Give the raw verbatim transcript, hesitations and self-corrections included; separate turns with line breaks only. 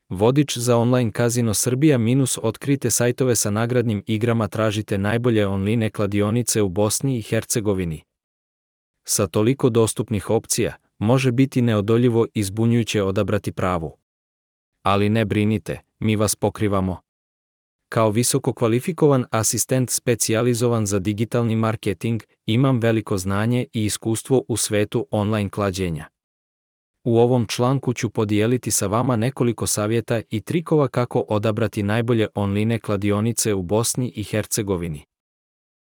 Vodič za online kazino Srbija minus otkrite sajtove sa nagradnim igrama, tražite najbolje online kladionice u Bosni i Hercegovini. Sa toliko dostupnih opcija, može biti neodoljivo i zbunjujuće odabrati pravu. Ali ne brinite, mi vas pokrivamo. Kao visoko kvalifikovan asistent specijalizovan za digitalni marketing, imam veliko znanje i iskustvo u svetu online klađenja. U ovom članku ću podijeliti sa vama nekoliko savjeta i trikova kako odabrati najbolje online kladionice u Bosni i Hercegovini.